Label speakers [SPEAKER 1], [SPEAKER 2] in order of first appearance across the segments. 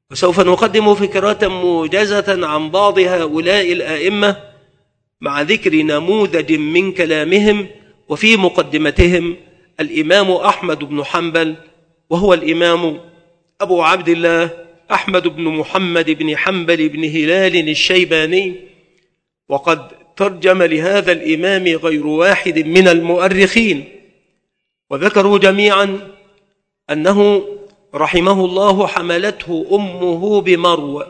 [SPEAKER 1] وسوف نقدم فكرة موجزة عن بعض هؤلاء الآئمة مع ذكر نموذج من كلامهم، وفي مقدمتهم الإمام أحمد بن حنبل، وهو الإمام أبو عبد الله أحمد بن محمد بن حنبل بن هلال الشيباني. وقد ترجم لهذا الإمام غير واحد من المؤرخين، وذكروا جميعا أنه رحمه الله حملته أمه بمرو،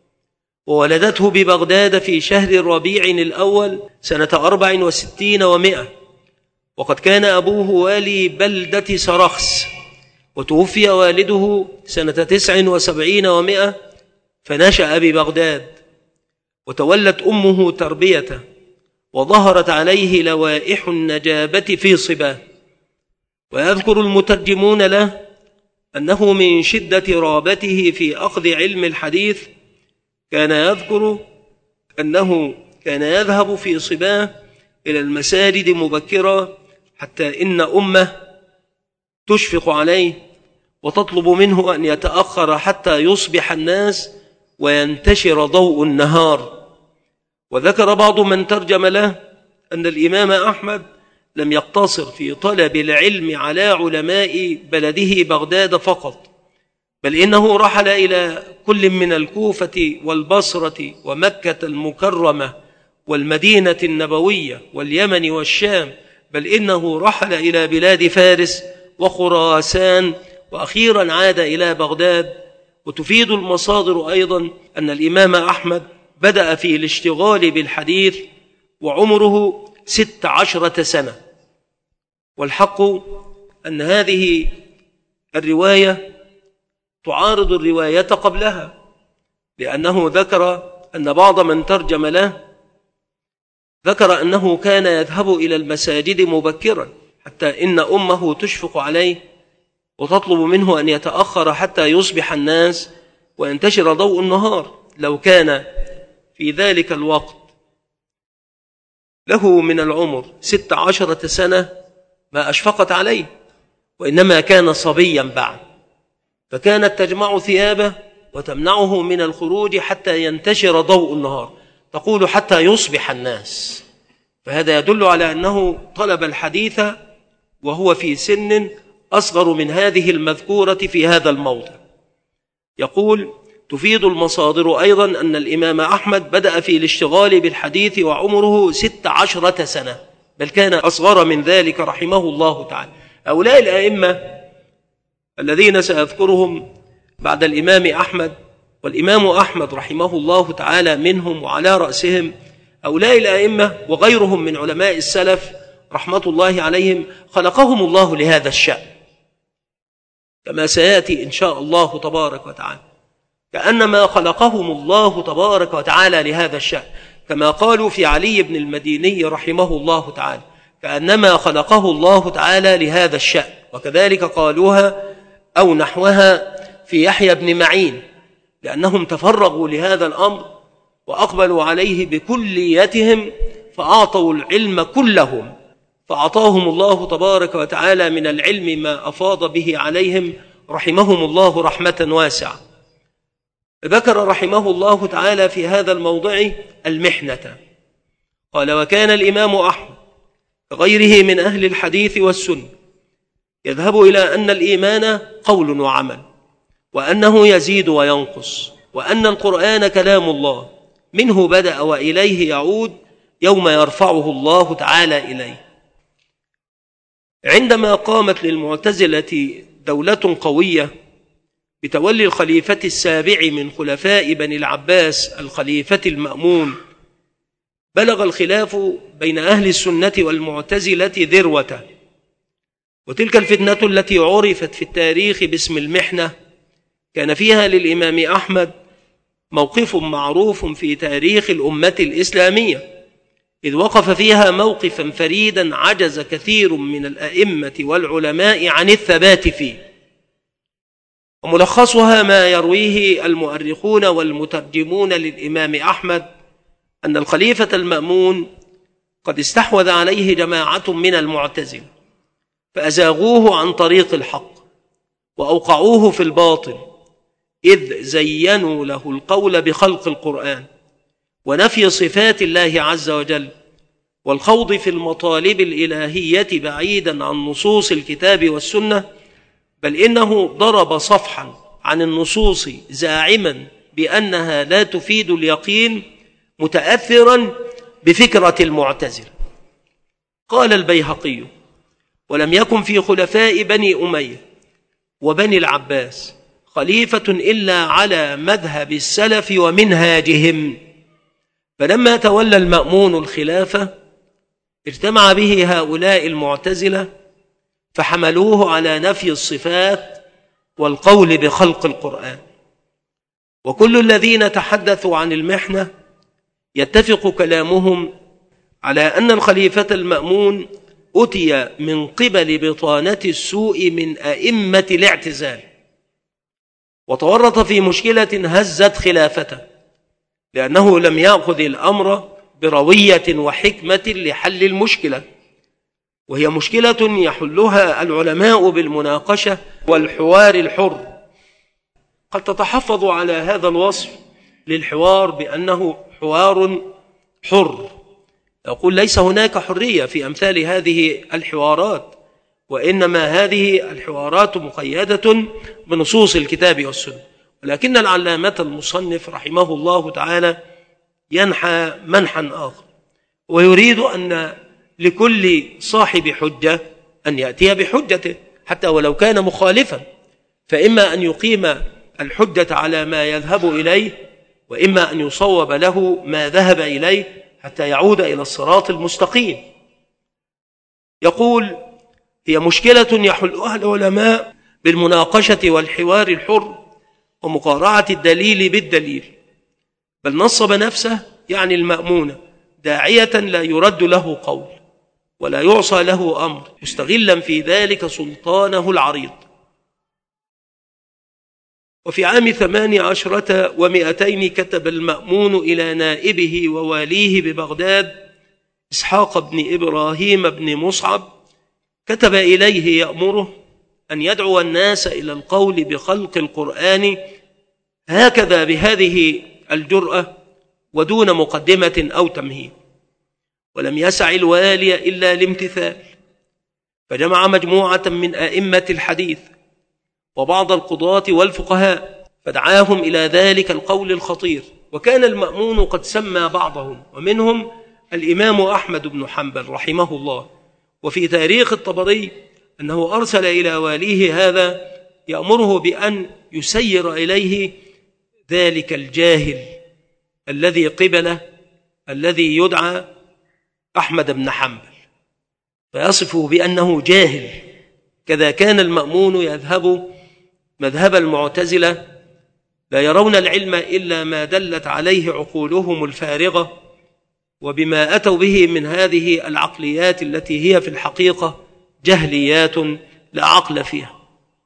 [SPEAKER 1] وولدته ببغداد في شهر ربيع الأول سنة 64 و100، وقد كان أبوه والي بلدة سرخس، وتوفي والده سنة 79 و100، فنشأ ببغداد، وتولت أمه تربيته، وظهرت عليه لوائح النجابة في صباه. ويذكر المترجمون له أنه من شدة رغبته في أخذ علم الحديث كان يذكر أنه كان يذهب في صباه إلى المساجد مبكرا، حتى إن أمه تشفق عليه وتطلب منه أن يتأخر حتى يصبح الناس وينتشر ضوء النهار. وذكر بعض من ترجم له أن الإمام أحمد لم يقتصر في طلب العلم على علماء بلده بغداد فقط، بل إنه رحل إلى كل من الكوفة والبصرة ومكة المكرمة والمدينة النبوية واليمن والشام، بل إنه رحل إلى بلاد فارس وخراسان، وأخيرا عاد إلى بغداد. وتفيد المصادر أيضا أن الإمام أحمد بدأ في الاشتغال بالحديث وعمره 16 سنة. والحق أن هذه الرواية تعارض الرواية قبلها، لأنه ذكر أن بعض من ترجم له ذكر أنه كان يذهب إلى المساجد مبكرا، حتى إن أمه تشفق عليه وتطلب منه أن يتأخر حتى يصبح الناس وينتشر ضوء النهار. لو كان في ذلك الوقت له من العمر 16 سنة ما أشفقت عليه، وإنما كان صبيا بعد، فكانت تجمع ثيابه وتمنعه من الخروج حتى ينتشر ضوء النهار، تقول حتى يصبح الناس. فهذا يدل على أنه طلب الحديث وهو في سن أصغر من هذه المذكورة في هذا الموضع. يقول: تفيد المصادر أيضا أن الإمام أحمد بدأ في الاشتغال بالحديث وعمره 16 سنة، بل كان أصغر من ذلك رحمه الله تعالى. هؤلاء الأئمة الذين سأذكرهم بعد الإمام أحمد، والإمام أحمد رحمه الله تعالى منهم وعلى رأسهم، هؤلاء الأئمة وغيرهم من علماء السلف رحمة الله عليهم خلقهم الله لهذا الشأن، كما سيأتي إن شاء الله تبارك وتعالى، كأنما خلقهم الله تبارك وتعالى لهذا الشأن، كما قالوا في علي بن المديني رحمه الله تعالى كأنما خلقه الله تعالى لهذا الشأن. وكذلك قالوها أو نحوها في يحيى بن معين، لأنهم تفرغوا لهذا الأمر وأقبلوا عليه بكليتهم، فأعطوا العلم كلهم، فأعطاهم الله تبارك وتعالى من العلم ما أفاض به عليهم رحمهم الله رحمة واسعة. ذكر رحمه الله تعالى في هذا الموضع المحنة، قال: وكان الإمام أحمد غيره من أهل الحديث والسنة يذهب إلى أن الإيمان قول وعمل، وأنه يزيد وينقص، وأن القرآن كلام الله، منه بدأ وإليه يعود يوم يرفعه الله تعالى إليه. عندما قامت للمعتزلة دولة قوية بتولي الخليفة السابع من خلفاء بني العباس الخليفة المأمون، بلغ الخلاف بين أهل السنة والمعتزلة ذروته. وتلك الفتنة التي عرفت في التاريخ باسم المحنة كان فيها للإمام أحمد موقف معروف في تاريخ الأمة الإسلامية، إذ وقف فيها موقفا فريدا عجز كثير من الأئمة والعلماء عن الثبات فيه. وملخصها ما يرويه المؤرخون والمترجمون للإمام أحمد أن الخليفة المأمون قد استحوذ عليه جماعة من المعتزلة، فأزاغوه عن طريق الحق وأوقعوه في الباطل، إذ زينوا له القول بخلق القرآن ونفي صفات الله عز وجل والخوض في المطالب الإلهية بعيدا عن نصوص الكتاب والسنة، بل إنه ضرب صفحا عن النصوص زاعما بأنها لا تفيد اليقين، متأثرا بفكرة المعتزلة. قال البيهقي: ولم يكن في خلفاء بني أمية وبني العباس خليفة إلا على مذهب السلف ومنهاجهم، فلما تولى المأمون الخلافة اجتمع به هؤلاء المعتزلة فحملوه على نفي الصفات والقول بخلق القرآن. وكل الذين تحدثوا عن المحنة يتفق كلامهم على أن الخليفة المأمون أتي من قبل بطانة السوء من أئمة الاعتزال، وتورط في مشكلة هزت خلافته، لأنه لم يأخذ الأمر بروية وحكمة لحل المشكلة، وهي مشكلة يحلها العلماء بالمناقشة والحوار الحر. قد تتحفظ على هذا الوصف للحوار بأنه حوار حر، يقول ليس هناك حرية في أمثال هذه الحوارات، وإنما هذه الحوارات مقيدة بنصوص الكتاب والسنة. ولكن العلامة المصنف رحمه الله تعالى ينحى منحا آخر، ويريد أن لكل صاحب حجة أن يأتي بحجته حتى ولو كان مخالفا، فإما أن يقيم الحجة على ما يذهب إليه، وإما أن يصوب له ما ذهب إليه حتى يعود إلى الصراط المستقيم. يقول: هي مشكلة يحلها العلماء بالمناقشة والحوار الحر ومقارعة الدليل بالدليل، بل نصب نفسه يعني المأمون داعية لا يرد له قول ولا يعصى له أمر، مستغلا في ذلك سلطانه العريض. وفي عام 18 و200 كتب المأمون إلى نائبه وواليه ببغداد إسحاق بن إبراهيم بن مصعب، كتب إليه يأمره أن يدعو الناس إلى القول بخلق القرآن هكذا بهذه الجرأة ودون مقدمة أو تمهيد. ولم يسع الوالي إلا الامتثال، فجمع مجموعة من أئمة الحديث وبعض القضاة والفقهاء فدعاهم إلى ذلك القول الخطير. وكان المأمون قد سمى بعضهم، ومنهم الإمام أحمد بن حنبل رحمه الله. وفي تاريخ الطبري أنه أرسل إلى واليه هذا يأمره بأن يسير إليه ذلك الجاهل الذي قبله الذي يدعى أحمد بن حنبل، فيصفه بأنه جاهل. كذا كان المأمون يذهب مذهب المعتزلة، لا يرون العلم إلا ما دلت عليه عقولهم الفارغة، وبما أتوا به من هذه العقليات التي هي في الحقيقة جهليات لا عقل فيها.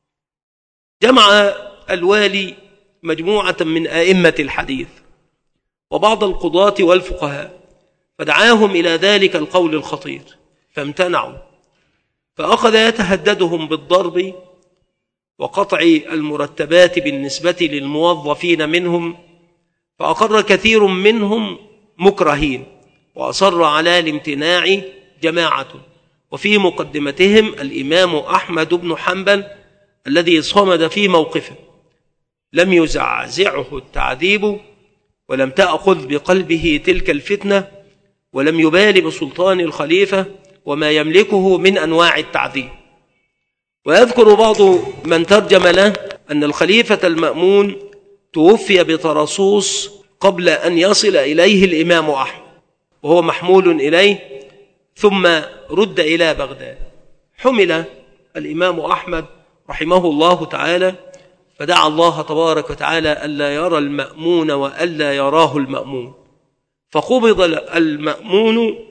[SPEAKER 1] جمع الوالي مجموعة من أئمة الحديث وبعض القضاة والفقهاء فدعاهم إلى ذلك القول الخطير، فامتنعوا، فأخذ يتهددهم بالضرب وقطع المرتبات بالنسبة للموظفين منهم، فأقر كثير منهم مكرهين، وأصر على الامتناع جماعة، وفي مقدمتهم الإمام أحمد بن حنبل الذي صمد في موقفه، لم يزعزعه التعذيب ولم تأخذ بقلبه تلك الفتنة، ولم يبال بسلطان الخليفة وما يملكه من أنواع التعذيب. ويذكر بعض من ترجم له أن الخليفة المأمون توفي بطرسوس قبل أن يصل إليه الإمام أحمد، وهو محمول إليه ثم رد إلى بغداد. حمل الإمام أحمد رحمه الله تعالى، فدعا الله تبارك وتعالى ألا يرى المأمون وألا يراه المأمون، فقبض المأمون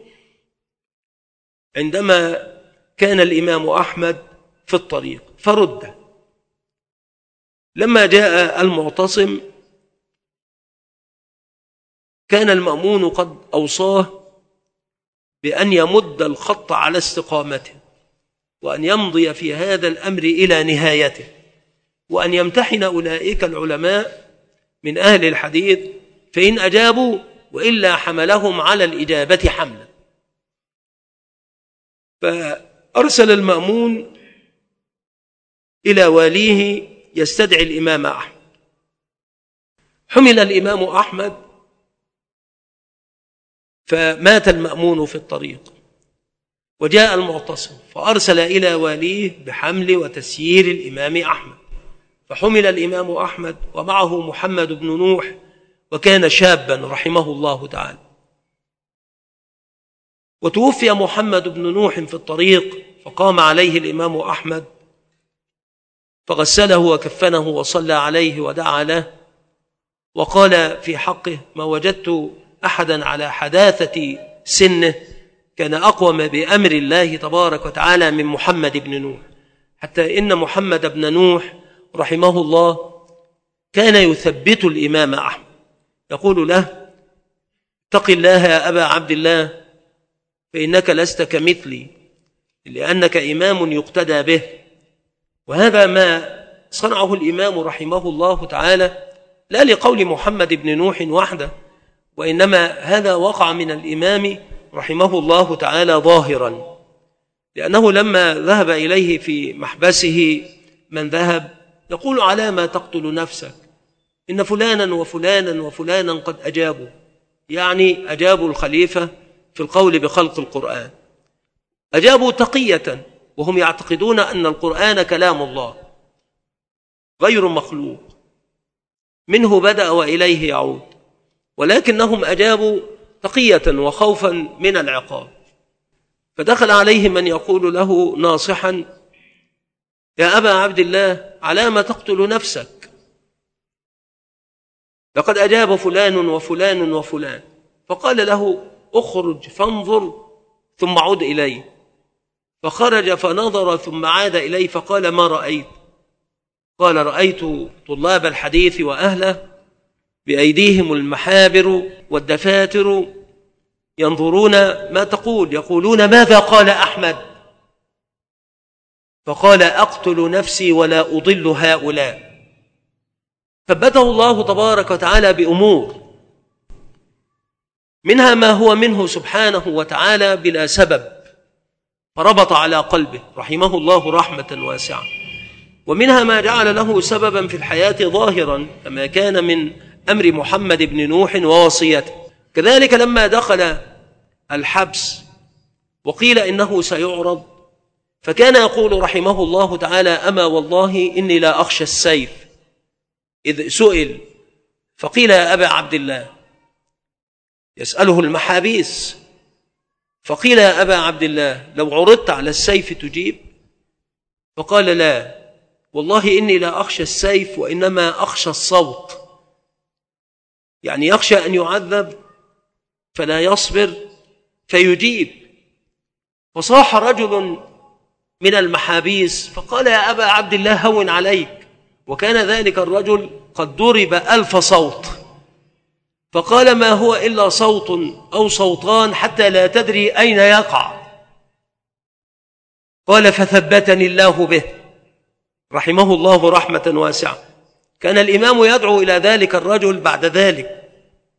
[SPEAKER 1] عندما كان الإمام أحمد في الطريق فرد. لما جاء المعتصم كان المأمون قد أوصاه بأن يمد الخط على استقامته وأن يمضي في هذا الأمر إلى نهايته، وأن يمتحن أولئك العلماء من أهل الحديث، فإن أجابوا وإلا حملهم على الإجابة حملا. فأرسل المأمون إلى واليه يستدعي الإمام أحمد. حمل الإمام أحمد فمات المأمون في الطريق، وجاء المعتصم فأرسل إلى واليه بحمل وتسيير الإمام أحمد، فحمل الإمام أحمد ومعه محمد بن نوح، وكان شابا رحمه الله تعالى. وتوفي محمد بن نوح في الطريق، فقام عليه الإمام أحمد فغسله وكفنه وصلى عليه ودعا له، وقال في حقه: ما وجدت أحدا على حداثة سنه كان أقوم بأمر الله تبارك وتعالى من محمد بن نوح، حتى إن محمد بن نوح رحمه الله كان يثبت الإمام أحمد، يقول له: اتق الله يا أبا عبد الله، فإنك لست كمثلي، لأنك إمام يقتدى به. وهذا ما صنعه الإمام رحمه الله تعالى لا لقول محمد بن نوح وحده، وإنما هذا وقع من الإمام رحمه الله تعالى ظاهرا، لأنه لما ذهب إليه في محبسه من ذهب يقول: على ما تقتل نفسك؟ إن فلانا وفلانا وفلانا قد أجابوا، يعني أجابوا الخليفة في القول بخلق القرآن، أجابوا تقية، وهم يعتقدون أن القرآن كلام الله غير مخلوق، منه بدأ وإليه يعود، ولكنهم أجابوا تقية وخوفا من العقاب. فدخل عليه من يقول له ناصحا: يا أبا عبد الله، على ما تقتل نفسك؟ لقد أجاب فلان وفلان وفلان. فقال له: اخرج فانظر ثم عد إليه. فخرج فنظر ثم عاد إليه فقال: ما رأيت؟ قال: رأيت طلاب الحديث وأهله بأيديهم المحابر والدفاتر ينظرون ما تقول، يقولون: ماذا قال أحمد؟ فقال: أقتل نفسي ولا أضل هؤلاء. ثبته الله تبارك وتعالى بأمور، منها ما هو منه سبحانه وتعالى بلا سبب، فربط على قلبه رحمه الله رحمة واسعة، ومنها ما جعل له سببا في الحياة ظاهرا، كما كان من أمر محمد بن نوح ووصيته. كذلك لما دخل الحبس وقيل إنه سيعرض، فكان يقول رحمه الله تعالى: أما والله إني لا أخشى السيف. إذ سئل فقيل: يا أبا عبد الله، يسأله المحابيس، فقيل: يا أبا عبد الله، لو عرضت على السيف تجيب؟ فقال: لا والله إني لا أخشى السيف، وإنما أخشى الصوت، يعني يخشى أن يعذب فلا يصبر فيجيب. فصاح رجل من المحابيس فقال: يا أبا عبد الله، هون عليك. وكان ذلك الرجل قد ضرب 1000 صوت، فقال: ما هو إلا صوت أو صوتان حتى لا تدري أين يقع. قال: فثبتني الله به رحمه الله رحمة واسعة. كان الإمام يدعو إلى ذلك الرجل بعد ذلك،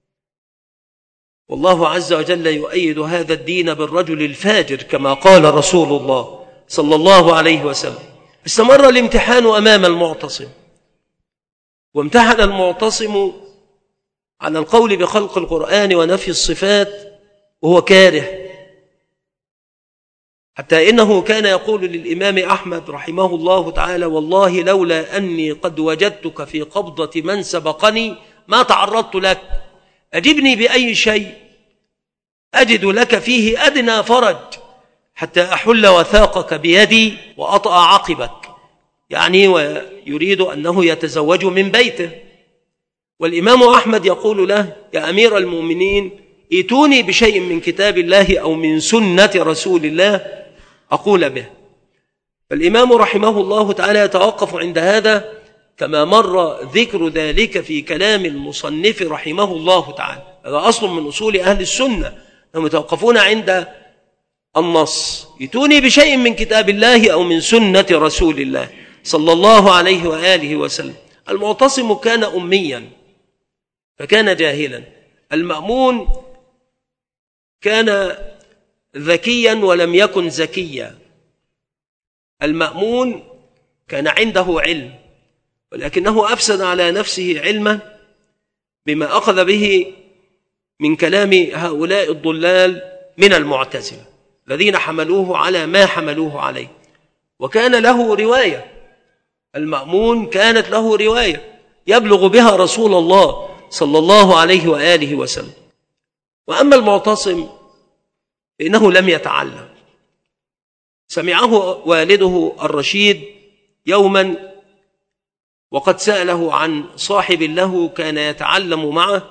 [SPEAKER 1] والله عز وجل يؤيد هذا الدين بالرجل الفاجر كما قال رسول الله صلى الله عليه وسلم. استمر الامتحان أمام المعتصم، وامتحن المعتصم على القول بخلق القرآن ونفي الصفات وهو كاره، حتى إنه كان يقول للإمام أحمد رحمه الله تعالى: والله لولا أني قد وجدتك في قبضة من سبقني ما تعرضت لك، أجبني بأي شيء أجد لك فيه أدنى فرج حتى أحل وثاقك بيدي وأطأ عقبك، يعني ويريد أنه يتزوج من بيته. والإمام أحمد يقول له: يا أمير المؤمنين، ائتوني بشيء من كتاب الله أو من سنة رسول الله أقول به. فالإمام رحمه الله تعالى يتوقف عند هذا، كما مر ذكر ذلك في كلام المصنف رحمه الله تعالى. هذا أصل من أصول أهل السنة، هم يتوقفون عند النص: ائتوني بشيء من كتاب الله أو من سنة رسول الله. صلى الله عليه وآله وسلم. المعتصم كان أميا فكان جاهلا، المأمون كان ذكيا ولم يكن زكيا. المأمون كان عنده علم ولكنه أفسد على نفسه علما بما أخذ به من كلام هؤلاء الضلال من المعتزلة الذين حملوه على ما حملوه عليه. وكان له رواية، المأمون كانت له رواية يبلغ بها رسول الله صلى الله عليه وآله وسلم. وأما المعتصم فإنه لم يتعلم. سمعه والده الرشيد يوما وقد سأله عن صاحب له كان يتعلم معه،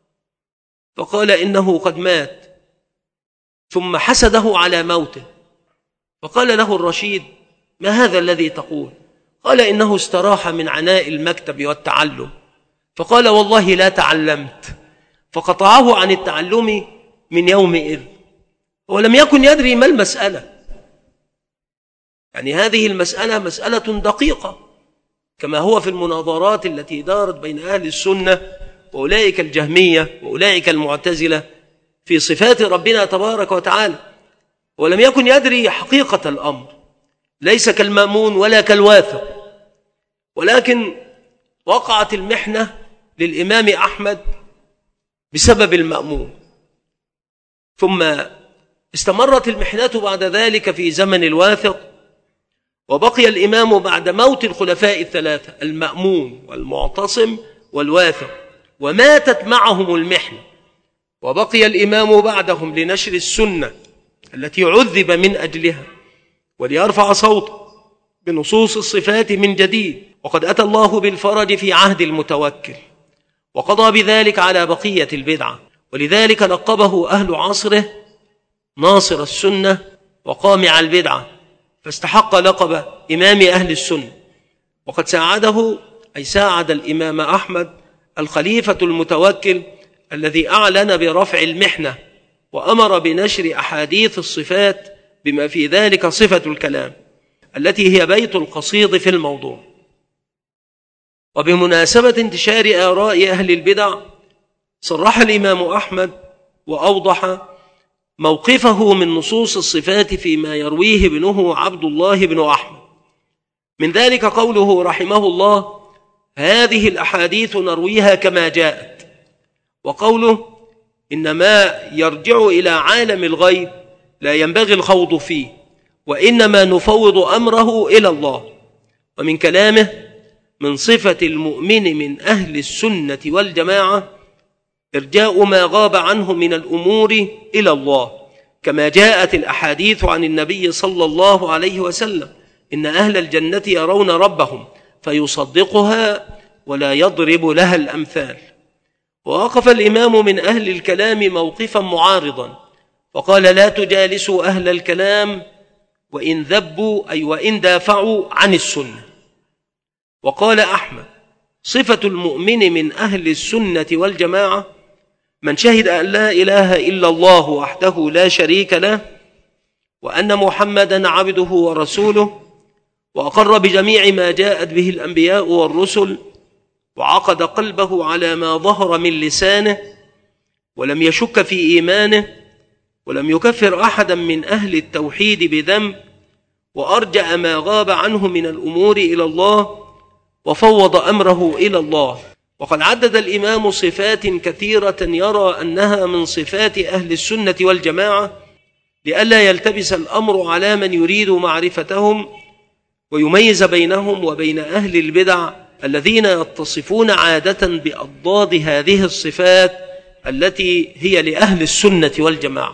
[SPEAKER 1] فقال إنه قد مات، ثم حسده على موته. فقال له الرشيد: ما هذا الذي تقول؟ قال: إنه استراح من عناء المكتب والتعلم. فقال: والله لا تعلمت. فقطعه عن التعلم من يومئذ، ولم يكن يدري ما المسألة. يعني هذه المسألة مسألة دقيقة، كما هو في المناظرات التي دارت بين أهل السنة وأولئك الجهمية وأولئك المعتزلة في صفات ربنا تبارك وتعالى، ولم يكن يدري حقيقة الأمر، ليس كالمأمون ولا كالواثق. ولكن وقعت المحنة للإمام أحمد بسبب المأمون، ثم استمرت المحنة بعد ذلك في زمن الواثق، وبقي الإمام بعد موت الخلفاء الثلاثة المأمون والمعتصم والواثق، وماتت معهم المحنة، وبقي الإمام بعدهم لنشر السنة التي عذب من أجلها وليرفع صوته بنصوص الصفات من جديد. وقد أتى الله بالفرج في عهد المتوكل وقضى بذلك على بقية البدعة، ولذلك لقبه أهل عصره ناصر السنة وقامع البدعة، فاستحق لقب إمام أهل السنة. وقد ساعده أي ساعد الإمام أحمد الخليفة المتوكل الذي أعلن برفع المحنة وأمر بنشر أحاديث الصفات بما في ذلك صفة الكلام التي هي بيت القصيد في الموضوع. وبمناسبة انتشار آراء أهل البدع صرح الإمام أحمد وأوضح موقفه من نصوص الصفات فيما يرويه ابنه عبد الله بن أحمد. من ذلك قوله رحمه الله: هذه الأحاديث نرويها كما جاءت، وقوله: إنما يرجع إلى عالم الغيب لا ينبغي الخوض فيه، وإنما نفوض أمره إلى الله. ومن كلامه: من صفة المؤمن من أهل السنة والجماعة إرجاء ما غاب عنه من الأمور إلى الله، كما جاءت الأحاديث عن النبي صلى الله عليه وسلم: إن أهل الجنة يرون ربهم فيصدقها ولا يضرب لها الأمثال. ووقف الإمام من أهل الكلام موقفا معارضا وقال: لا تجالسوا أهل الكلام وإن ذبوا أي وإن دافعوا عن السنة. وقال أحمد: صفة المؤمن من أهل السنة والجماعة من شهد أن لا إله إلا الله وحده لا شريك له وأن محمدا عبده ورسوله، وأقر بجميع ما جاءت به الأنبياء والرسل، وعقد قلبه على ما ظهر من لسانه، ولم يشك في إيمانه، ولم يكفر أحدا من أهل التوحيد بذنب، وأرجع ما غاب عنه من الأمور إلى الله، وفوض أمره إلى الله. وقد عدد الإمام صفات كثيرة يرى أنها من صفات أهل السنة والجماعة لئلا يلتبس الأمر على من يريد معرفتهم ويميز بينهم وبين أهل البدع الذين يتصفون عادة بأضداد هذه الصفات التي هي لأهل السنة والجماعة.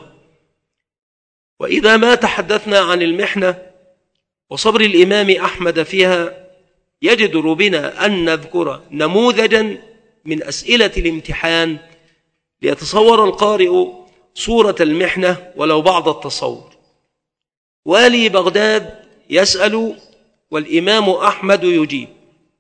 [SPEAKER 1] وإذا ما تحدثنا عن المحنة وصبر الإمام أحمد فيها يجدر بنا أن نذكر نموذجا من أسئلة الامتحان ليتصور القارئ صورة المحنة ولو بعض التصور. والي بغداد يسأل والإمام أحمد يجيب.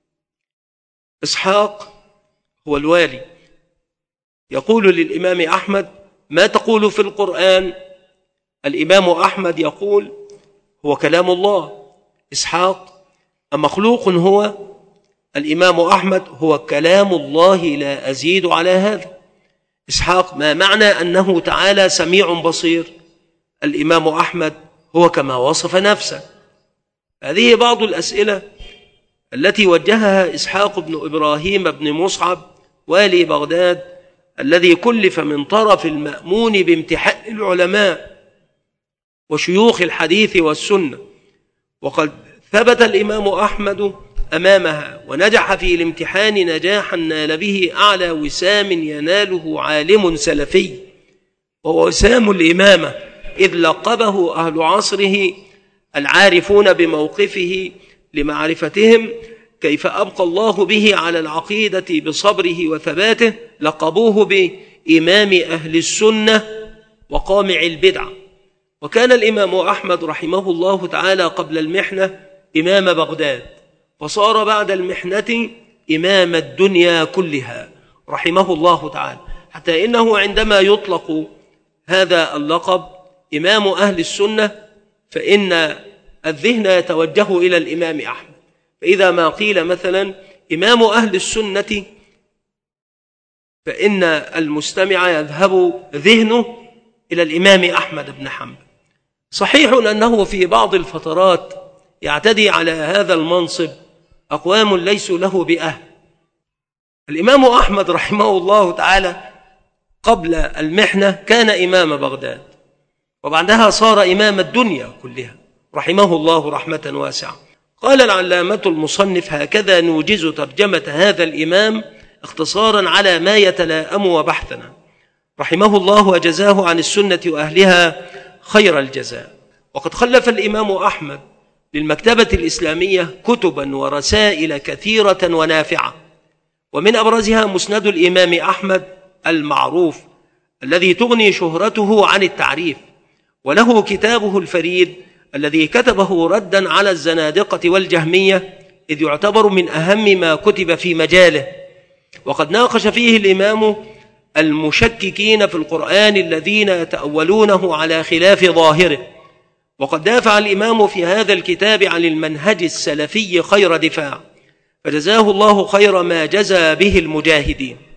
[SPEAKER 1] إسحاق هو الوالي يقول للإمام أحمد: ما تقول في القرآن؟ الإمام أحمد يقول: هو كلام الله. إسحاق: أمخلوق هو؟ الإمام أحمد هو كلام الله لا أزيد على هذا. إسحاق: ما معنى أنه تعالى سميع بصير؟ الإمام أحمد هو كما وصف نفسه. هذه بعض الأسئلة التي وجهها إسحاق بن إبراهيم بن مصعب والي بغداد، الذي كلف من طرف المأمون بامتحان العلماء وشيوخ الحديث والسنة، وقد ثبت الإمام أحمد أمامها ونجح في الامتحان نجاحا نال به أعلى وسام يناله عالم سلفي، وهو وسام الإمامة، إذ لقبه أهل عصره العارفون بموقفه لمعرفتهم كيف أبقى الله به على العقيدة بصبره وثباته، لقبوه بإمام أهل السنة وقامع البدعة. وكان الإمام أحمد رحمه الله تعالى قبل المحنة إمام بغداد، وصار بعد المحنة إمام الدنيا كلها رحمه الله تعالى، حتى إنه عندما يطلق هذا اللقب إمام أهل السنة فإن الذهن يتوجه إلى الإمام أحمد. فإذا ما قيل مثلا إمام أهل السنة فإن المستمع يذهب ذهنه إلى الإمام أحمد بن حنبل. صحيح أنه في بعض الفترات يعتدي على هذا المنصب أقوام ليسوا له بأهل. الإمام أحمد رحمه الله تعالى قبل المحنة كان إمام بغداد، وبعدها صار إمام الدنيا كلها رحمه الله رحمة واسعة. قال العلامة المصنف: هكذا نوجز ترجمة هذا الإمام اختصارا على ما يتلائم وبحثنا، رحمه الله وجزاه عن السنة وأهلها خير الجزاء. وقد خلف الإمام أحمد للمكتبة الإسلامية كتبا ورسائل كثيرة ونافعة، ومن أبرزها مسند الإمام أحمد المعروف الذي تغني شهرته عن التعريف، وله كتابه الفريد الذي كتبه ردا على الزنادقة والجهمية، إذ يعتبر من أهم ما كتب في مجاله. وقد ناقش فيه الإمام المشككين في القرآن الذين يتأولونه على خلاف ظاهره، وقد دافع الإمام في هذا الكتاب عن المنهج السلفي خير دفاع، فجزاه الله خير ما جزى به المجاهدين.